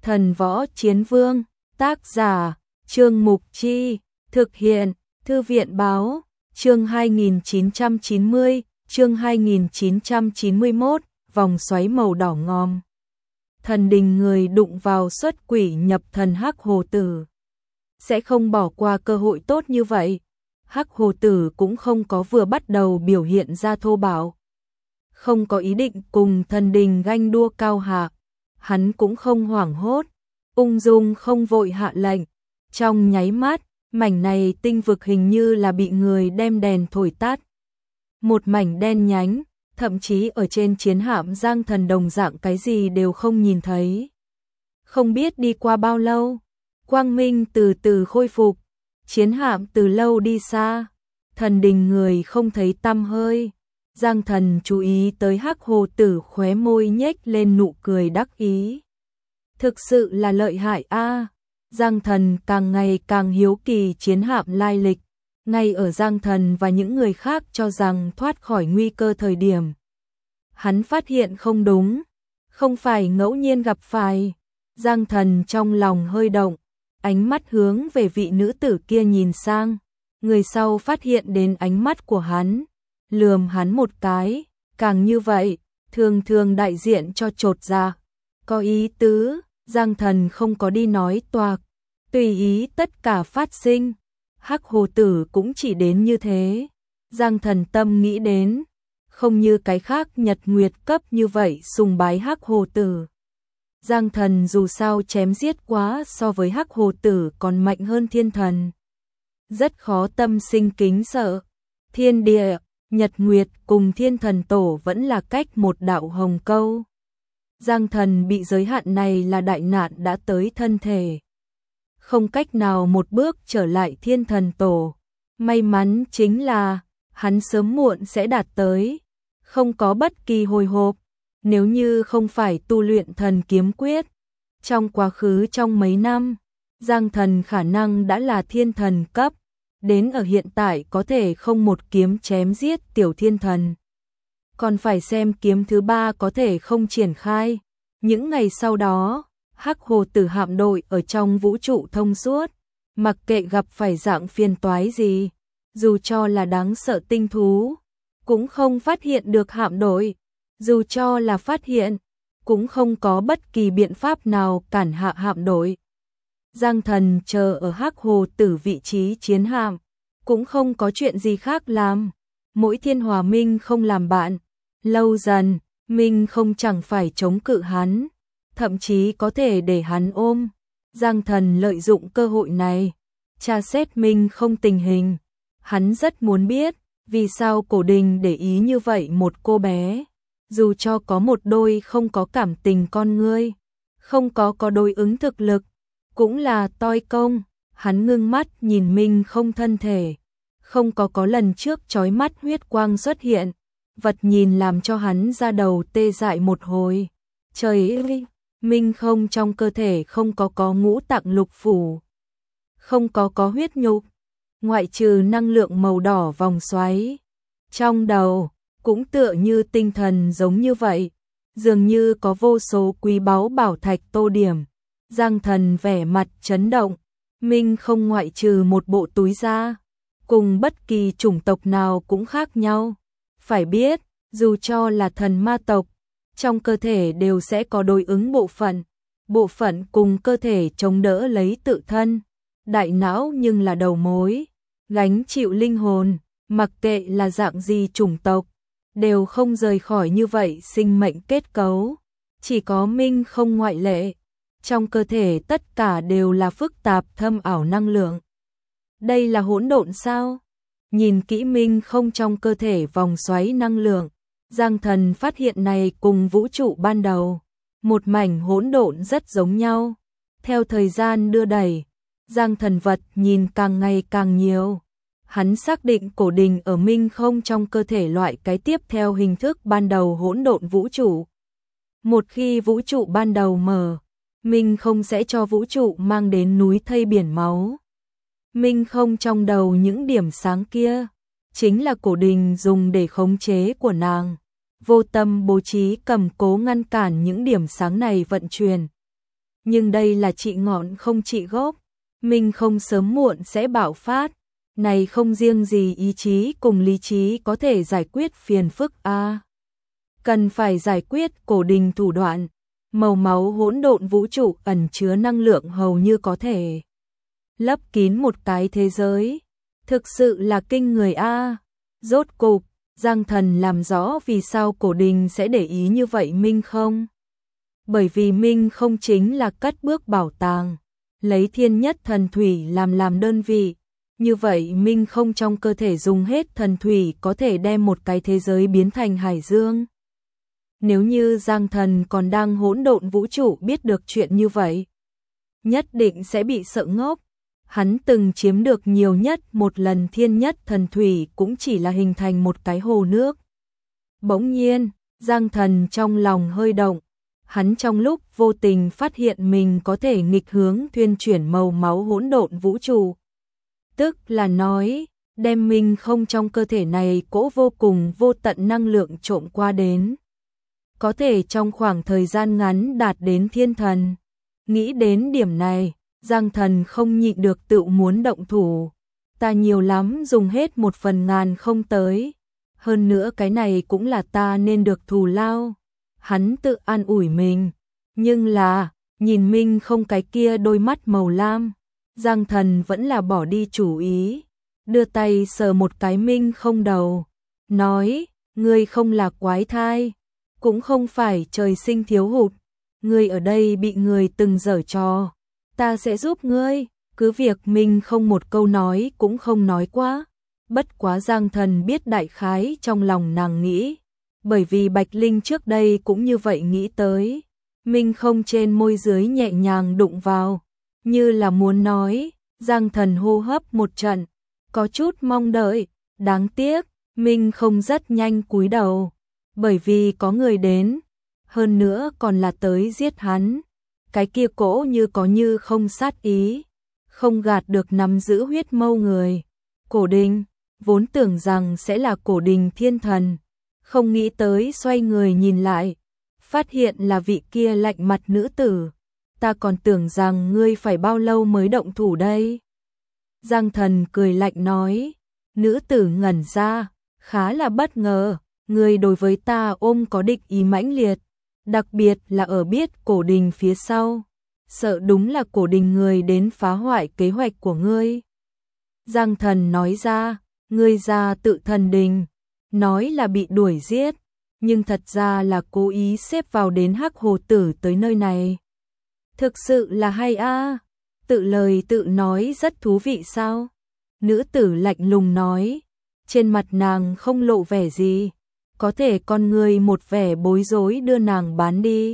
Thần Võ Chiến Vương, tác giả, Trương Mục Chi, thực hiện, Thư viện Báo, chương 2990, chương 2991, vòng xoáy màu đỏ ngòm. Thần đình người đụng vào xuất quỷ nhập thần Hắc Hồ Tử. Sẽ không bỏ qua cơ hội tốt như vậy. Hắc Hồ Tử cũng không có vừa bắt đầu biểu hiện ra thô bạo. Không có ý định cùng thần đình ganh đua cao hạ. Hắn cũng không hoảng hốt, ung dung không vội hạ lệnh. Trong nháy mắt, mảnh này tinh vực hình như là bị người đem đèn thổi tắt. Một mảnh đen nhánh, thậm chí ở trên chiến hạm Giang Thần đồng dạng cái gì đều không nhìn thấy. Không biết đi qua bao lâu, quang minh từ từ khôi phục, chiến hạm từ lâu đi xa, thần đình người không thấy tăm hơi. Giang Thần chú ý tới Hắc Hồ Tử khóe môi nhếch lên nụ cười đắc ý. Thực sự là lợi hại a. Giang Thần càng ngày càng hiếu kỳ chiến hạm lai lịch. Ngay ở Giang Thần và những người khác cho rằng thoát khỏi nguy cơ thời điểm, hắn phát hiện không đúng, không phải ngẫu nhiên gặp phải. Giang Thần trong lòng hơi động, ánh mắt hướng về vị nữ tử kia nhìn sang. Người sau phát hiện đến ánh mắt của hắn, lườm hắn một cái, càng như vậy, thường thường đại diện cho chột dạ. Có ý tứ, Giang Thần không có đi nói toạc, tùy ý tất cả phát sinh. Hắc Hồ Tử cũng chỉ đến như thế. Giang Thần tâm nghĩ đến, không như cái khác nhật nguyệt cấp như vậy sùng bái Hắc Hồ Tử. Giang Thần dù sao chém giết quá so với Hắc Hồ Tử còn mạnh hơn thiên thần. Rất khó tâm sinh kính sợ. Thiên địa, nhật nguyệt cùng thiên thần tổ vẫn là cách một đạo hồng câu. Giang Thần bị giới hạn này là đại nạn đã tới thân thể. Không cách nào một bước trở lại thiên thần tổ. May mắn chính là, hắn sớm muộn sẽ đạt tới. Không có bất kỳ hồi hộp. Nếu như không phải tu luyện thần kiếm quyết, trong quá khứ trong mấy năm, Giang Thần khả năng đã là thiên thần cấp. Đến ở hiện tại có thể không một kiếm chém giết tiểu thiên thần. Còn phải xem kiếm thứ ba có thể không triển khai. Những ngày sau đó, Hắc Hồ Tử hạm đội ở trong vũ trụ thông suốt, mặc kệ gặp phải dạng phiền toái gì, dù cho là đáng sợ tinh thú, cũng không phát hiện được hạm đội, dù cho là phát hiện, cũng không có bất kỳ biện pháp nào cản hạ hạm đội. Giang Thần chờ ở Hắc Hồ Tử vị trí chiến hạm, cũng không có chuyện gì khác làm. Mỗi thiên hòa minh không làm bạn, lâu dần, minh không chẳng phải chống cự hắn, thậm chí có thể để hắn ôm. Giang Thần lợi dụng cơ hội này, tra xét minh không tình hình. Hắn rất muốn biết, vì sao cổ đình để ý như vậy một cô bé. Dù cho có một đôi không có cảm tình con ngươi, không có đối ứng thực lực, cũng là toi công. Hắn ngưng mắt nhìn minh không thân thể, không có lần trước chói mắt huyết quang xuất hiện, vật nhìn làm cho hắn ra đầu tê dại một hồi. Trời ơi, minh không trong cơ thể không có ngũ tạng lục phủ, không có huyết nhục, ngoại trừ năng lượng màu đỏ vòng xoáy. Trong đầu, cũng tựa như tinh thần giống như vậy, dường như có vô số quý báu bảo thạch tô điểm. Giang Thần vẻ mặt chấn động, minh không ngoại trừ một bộ túi da, cùng bất kỳ chủng tộc nào cũng khác nhau. Phải biết, dù cho là thần ma tộc, trong cơ thể đều sẽ có đối ứng bộ phận cùng cơ thể chống đỡ lấy tự thân. Đại não nhưng là đầu mối, gánh chịu linh hồn, mặc kệ là dạng gì chủng tộc, đều không rời khỏi như vậy sinh mệnh kết cấu. Chỉ có minh không ngoại lệ, trong cơ thể tất cả đều là phức tạp thâm ảo năng lượng. Đây là hỗn độn sao? Nhìn kỹ minh không trong cơ thể vòng xoáy năng lượng, Giang Thần phát hiện này cùng vũ trụ ban đầu, một mảnh hỗn độn rất giống nhau. Theo thời gian đưa đẩy, Giang Thần vật nhìn càng ngày càng nhiều. Hắn xác định cổ đình ở minh không trong cơ thể loại cái tiếp theo hình thức ban đầu hỗn độn vũ trụ. Một khi vũ trụ ban đầu mở, minh không sẽ cho vũ trụ mang đến núi thây biển máu. Minh không trong đầu những điểm sáng kia, chính là cổ đình dùng để khống chế của nàng. Vô tâm bố trí cầm cố ngăn cản những điểm sáng này vận chuyển. nhưng đây là trị ngọn không trị gốc, mình không sớm muộn sẽ bạo phát, này không riêng gì ý chí cùng lý trí có thể giải quyết phiền phức a. Cần phải giải quyết cổ đình thủ đoạn, màu máu hỗn độn vũ trụ ẩn chứa năng lượng hầu như có thể lấp kín một cái thế giới, thực sự là kinh người a. Rốt cục, Giang Thần làm rõ vì sao cổ đình sẽ để ý như vậy Minh không? Bởi vì Minh không chính là cất bước bảo tàng, lấy thiên nhất thần thủy làm đơn vị, như vậy Minh không trong cơ thể dùng hết thần thủy có thể đem một cái thế giới biến thành hải dương. Nếu như Giang Thần còn đang hỗn độn vũ trụ biết được chuyện như vậy, nhất định sẽ bị sợ ngốc. Hắn từng chiếm được nhiều nhất một lần thiên nhất thần thủy cũng chỉ là hình thành một cái hồ nước. Bỗng nhiên, Giang Thần trong lòng hơi động, hắn trong lúc vô tình phát hiện mình có thể nghịch hướng thuyên chuyển màu máu hỗn độn vũ trụ. Tức là nói, đem mình không trong cơ thể này cỗ vô cùng vô tận năng lượng trộm qua đến. Có thể trong khoảng thời gian ngắn đạt đến thiên thần. Nghĩ đến điểm này, Giang Thần không nhịn được tự muốn động thủ. Ta nhiều lắm dùng hết 1/1000 không tới. Hơn nữa cái này cũng là ta nên được thù lao. Hắn tự an ủi mình. Nhưng là, nhìn Minh không cái kia đôi mắt màu lam, Giang Thần vẫn là bỏ đi chủ ý. Đưa tay sờ một cái Minh không đầu. Nói, ngươi không là quái thai, cũng không phải trời sinh thiếu hụt. Ngươi ở đây bị người từng giở trò. Ta sẽ giúp ngươi, cứ việc mình không một câu nói cũng không nói quá. Bất quá Giang Thần biết đại khái trong lòng nàng nghĩ, bởi vì Bạch Linh trước đây cũng như vậy nghĩ tới. Mình không trên môi dưới nhẹ nhàng đụng vào, như là muốn nói. Giang Thần hô hấp một trận, có chút mong đợi, đáng tiếc, mình không rất nhanh cúi đầu, bởi vì có người đến, hơn nữa còn là tới giết hắn. Cái kia cỗ như có như không sát ý, không gạt được nắm giữ huyết mâu người. Cổ đình, vốn tưởng rằng sẽ là cổ đình thiên thần, không nghĩ tới xoay người nhìn lại, phát hiện là vị kia lạnh mặt nữ tử. Ta còn tưởng rằng ngươi phải bao lâu mới động thủ đây. Giang Thần cười lạnh nói, nữ tử ngẩn ra, khá là bất ngờ, ngươi đối với ta ôm có địch ý mãnh liệt. Đặc biệt là ở biết cổ đình phía sau, sợ đúng là cổ đình người đến phá hoại kế hoạch của ngươi. Giang Thần nói ra, ngươi ra tự thần đình, nói là bị đuổi giết, nhưng thật ra là cố ý xếp vào đến Hắc Hồ Tử tới nơi này. Thực sự là hay a, tự lời tự nói rất thú vị sao? Nữ tử lạnh lùng nói, trên mặt nàng không lộ vẻ gì. Có thể con người một vẻ bối rối đưa nàng bán đi.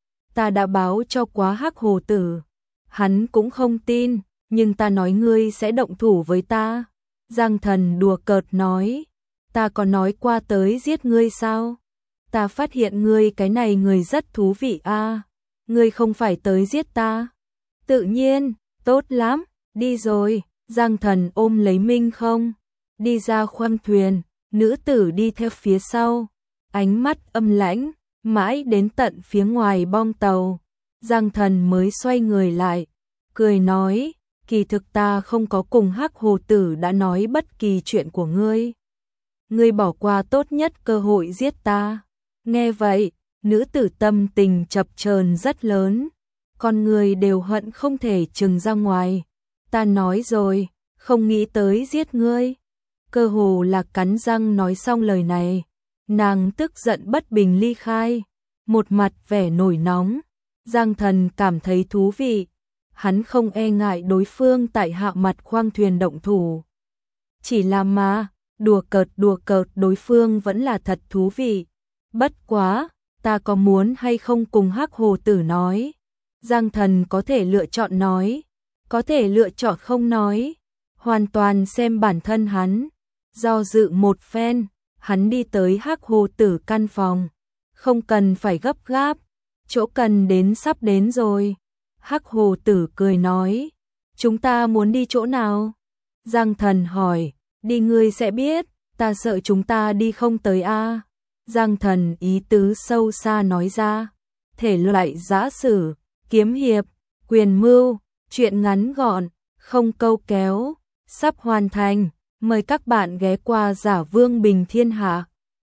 Ta đã báo cho quá Hắc Hồ Tử, hắn cũng không tin, nhưng ta nói ngươi sẽ động thủ với ta. Giang Thần đùa cợt nói, ta có nói qua tới giết ngươi sao? Ta phát hiện ngươi cái này người rất thú vị a. Ngươi không phải tới giết ta. Tự nhiên, tốt lắm, đi rồi. Giang Thần ôm lấy Minh không, đi ra khoang thuyền. Nữ tử đi theo phía sau, ánh mắt âm lãnh, mãi đến tận phía ngoài bong tàu. Giang Thần mới xoay người lại, cười nói, kỳ thực ta không có cùng Hắc Hồ Tử đã nói bất kỳ chuyện của ngươi. Ngươi bỏ qua tốt nhất cơ hội giết ta. Nghe vậy, nữ tử tâm tình chập chờn rất lớn, con người đều hận không thể trừng ra ngoài. Ta nói rồi, không nghĩ tới giết ngươi. Cơ hồ là cắn răng nói xong lời này, nàng tức giận bất bình ly khai, một mặt vẻ nổi nóng. Giang Thần cảm thấy thú vị, hắn không e ngại đối phương tại hạ mặt khoang thuyền động thủ. Chỉ là mà, đùa cợt đối phương vẫn là thật thú vị. Bất quá, ta có muốn hay không cùng Hắc Hồ Tử nói? Giang Thần có thể lựa chọn nói, có thể lựa chọn không nói, hoàn toàn xem bản thân hắn. Do dự một phen, hắn đi tới Hắc Hồ Tử căn phòng. Không cần phải gấp gáp, chỗ cần đến sắp đến rồi. Hắc Hồ Tử cười nói, chúng ta muốn đi chỗ nào? Giang Thần hỏi, đi ngươi sẽ biết, ta sợ chúng ta đi không tới a. Giang Thần ý tứ sâu xa nói ra, thể loại giả sử, kiếm hiệp, quyền mưu, truyện ngắn gọn, không câu kéo, sắp hoàn thành. Mời các bạn ghé qua Giả Vương Bình Thiên Hạ.